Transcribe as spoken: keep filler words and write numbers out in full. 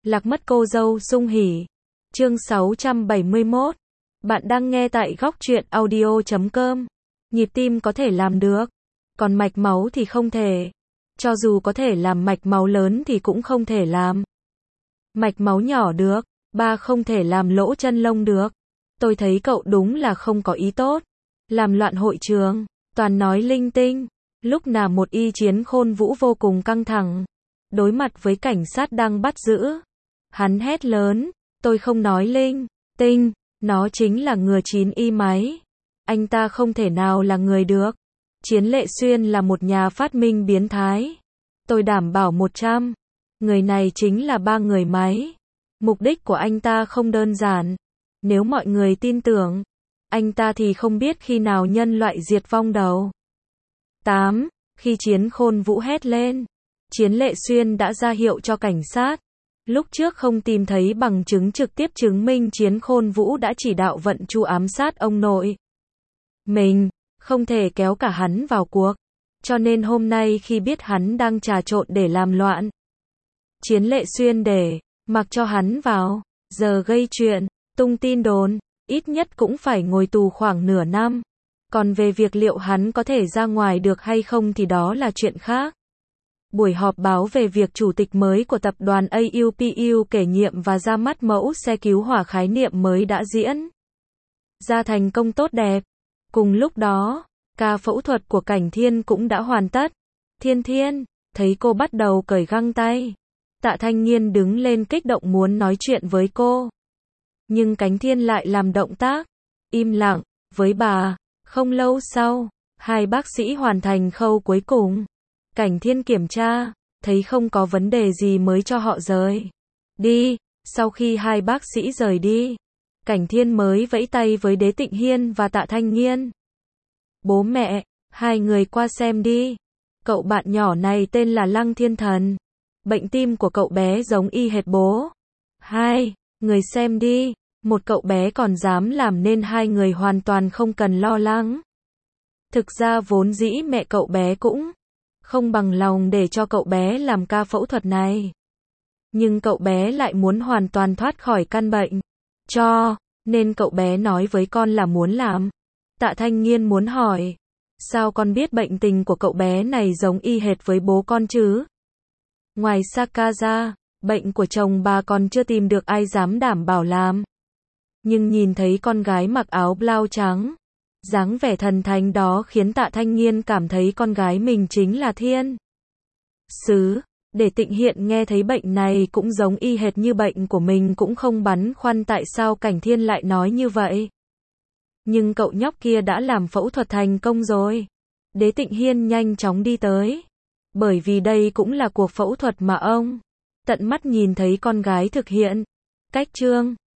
Lạc mất cô dâu sung hỉ. Chương sáu trăm bảy mươi mốt. Bạn đang nghe tại góc truyện audio chấm com. Nhịp tim có thể làm được, còn mạch máu thì không thể. Cho dù có thể làm mạch máu lớn thì cũng không thể làm mạch máu nhỏ được. Ba không thể làm lỗ chân lông được. Tôi thấy cậu đúng là không có ý tốt. Làm loạn hội trường, toàn nói linh tinh. Lúc nào một y Chiến Khôn Vũ vô cùng căng thẳng, đối mặt với cảnh sát đang bắt giữ. Hắn hét lớn, tôi không nói linh tinh, nó chính là ngừa chín y máy. Anh ta không thể nào là người được. Chiến Lệ Xuyên là một nhà phát minh biến thái. Tôi đảm bảo một trăm, người này chính là ba người máy. Mục đích của anh ta không đơn giản. Nếu mọi người tin tưởng anh ta thì không biết khi nào nhân loại diệt vong đầu. tám. Khi Chiến Khôn Vũ hét lên, Chiến Lệ Xuyên đã ra hiệu cho cảnh sát. Lúc trước không tìm thấy bằng chứng trực tiếp chứng minh Chiến Khôn Vũ đã chỉ đạo vận chu ám sát ông nội mình, không thể kéo cả hắn vào cuộc. Cho nên hôm nay khi biết hắn đang trà trộn để làm loạn, Chiến Lệ Xuyên để mặc cho hắn vào, giờ gây chuyện, tung tin đồn, ít nhất cũng phải ngồi tù khoảng nửa năm. Còn về việc liệu hắn có thể ra ngoài được hay không thì đó là chuyện khác. Buổi họp báo về việc chủ tịch mới của tập đoàn a u pê u kể nhiệm và ra mắt mẫu xe cứu hỏa khái niệm mới đã diễn ra thành công tốt đẹp. Cùng lúc đó, ca phẫu thuật của Cảnh Thiên cũng đã hoàn tất. Thiên Thiên, thấy cô bắt đầu cởi găng tay. Tạ Thanh Nghiên đứng lên kích động muốn nói chuyện với cô. Nhưng Cảnh Thiên lại làm động tác im lặng với bà. Không lâu sau, hai bác sĩ hoàn thành khâu cuối cùng. Cảnh Thiên kiểm tra, thấy không có vấn đề gì mới cho họ rời đi. Sau khi hai bác sĩ rời đi, Cảnh Thiên mới vẫy tay với Đế Tịnh Hiên và Tạ Thanh Nghiên. Bố mẹ, hai người qua xem đi. Cậu bạn nhỏ này tên là Lăng Thiên Thần. Bệnh tim của cậu bé giống y hệt bố. Hai người xem đi. Một cậu bé còn dám làm nên hai người hoàn toàn không cần lo lắng. Thực ra vốn dĩ mẹ cậu bé cũng không bằng lòng để cho cậu bé làm ca phẫu thuật này. Nhưng cậu bé lại muốn hoàn toàn thoát khỏi căn bệnh. Cho nên cậu bé nói với con là muốn làm. Tạ Thanh Nghiên muốn hỏi, sao con biết bệnh tình của cậu bé này giống y hệt với bố con chứ? Ngoài Saka ra, bệnh của chồng bà còn chưa tìm được ai dám đảm bảo làm. Nhưng nhìn thấy con gái mặc áo blau trắng, dáng vẻ thần thánh đó khiến Tạ Thanh Nghiên cảm thấy con gái mình chính là thiên sứ. Để Tịnh Hiện nghe thấy bệnh này cũng giống y hệt như bệnh của mình cũng không băn khoăn tại sao Cảnh Thiên lại nói như vậy. Nhưng cậu nhóc kia đã làm phẫu thuật thành công rồi. Đế Tịnh Hiên nhanh chóng đi tới. Bởi vì đây cũng là cuộc phẫu thuật mà ông tận mắt nhìn thấy con gái thực hiện. Cách chương